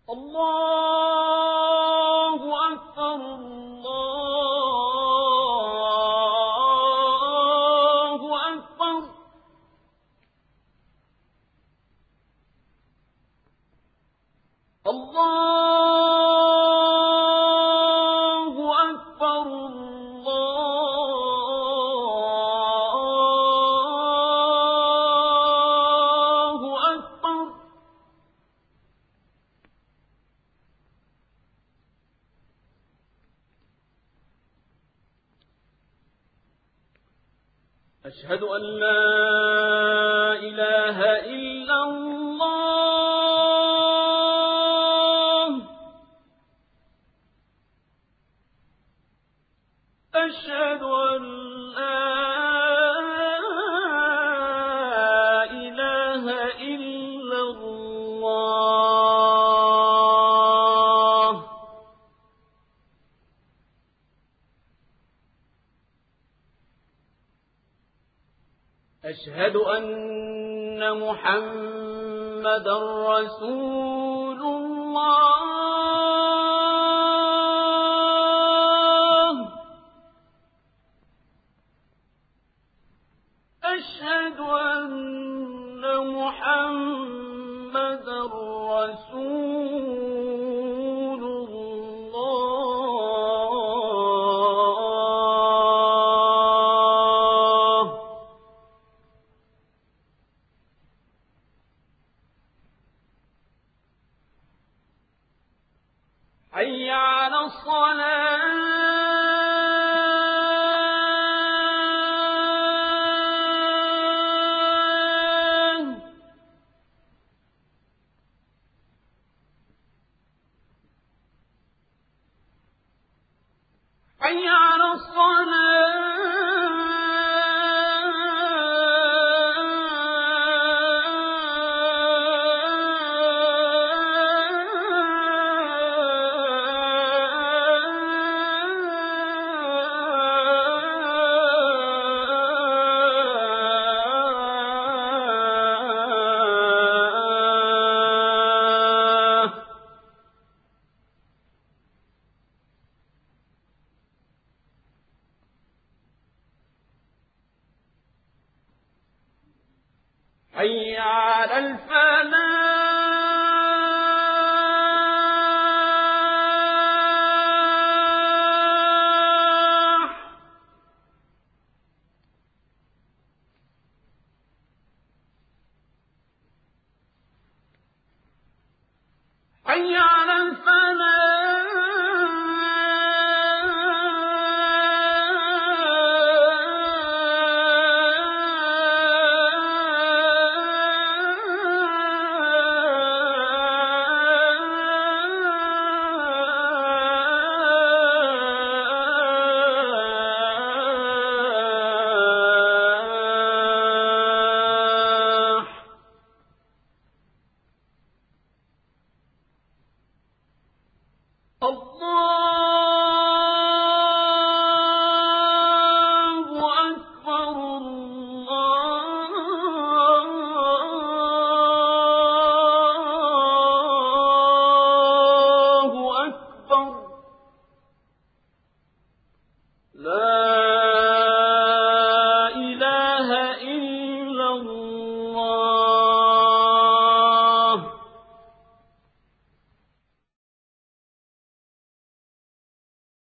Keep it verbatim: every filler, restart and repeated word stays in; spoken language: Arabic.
الله أكبر الله أكبر الله أكبر الله أكبر أشهد أن لا إله إلا الله أشهد أن لا إله إلا الله أشهد أن محمدا رسول الله أشهد أن محمدا رسول الله حي على الصلاة حي على حي على الفلاح حي على الفلاح الله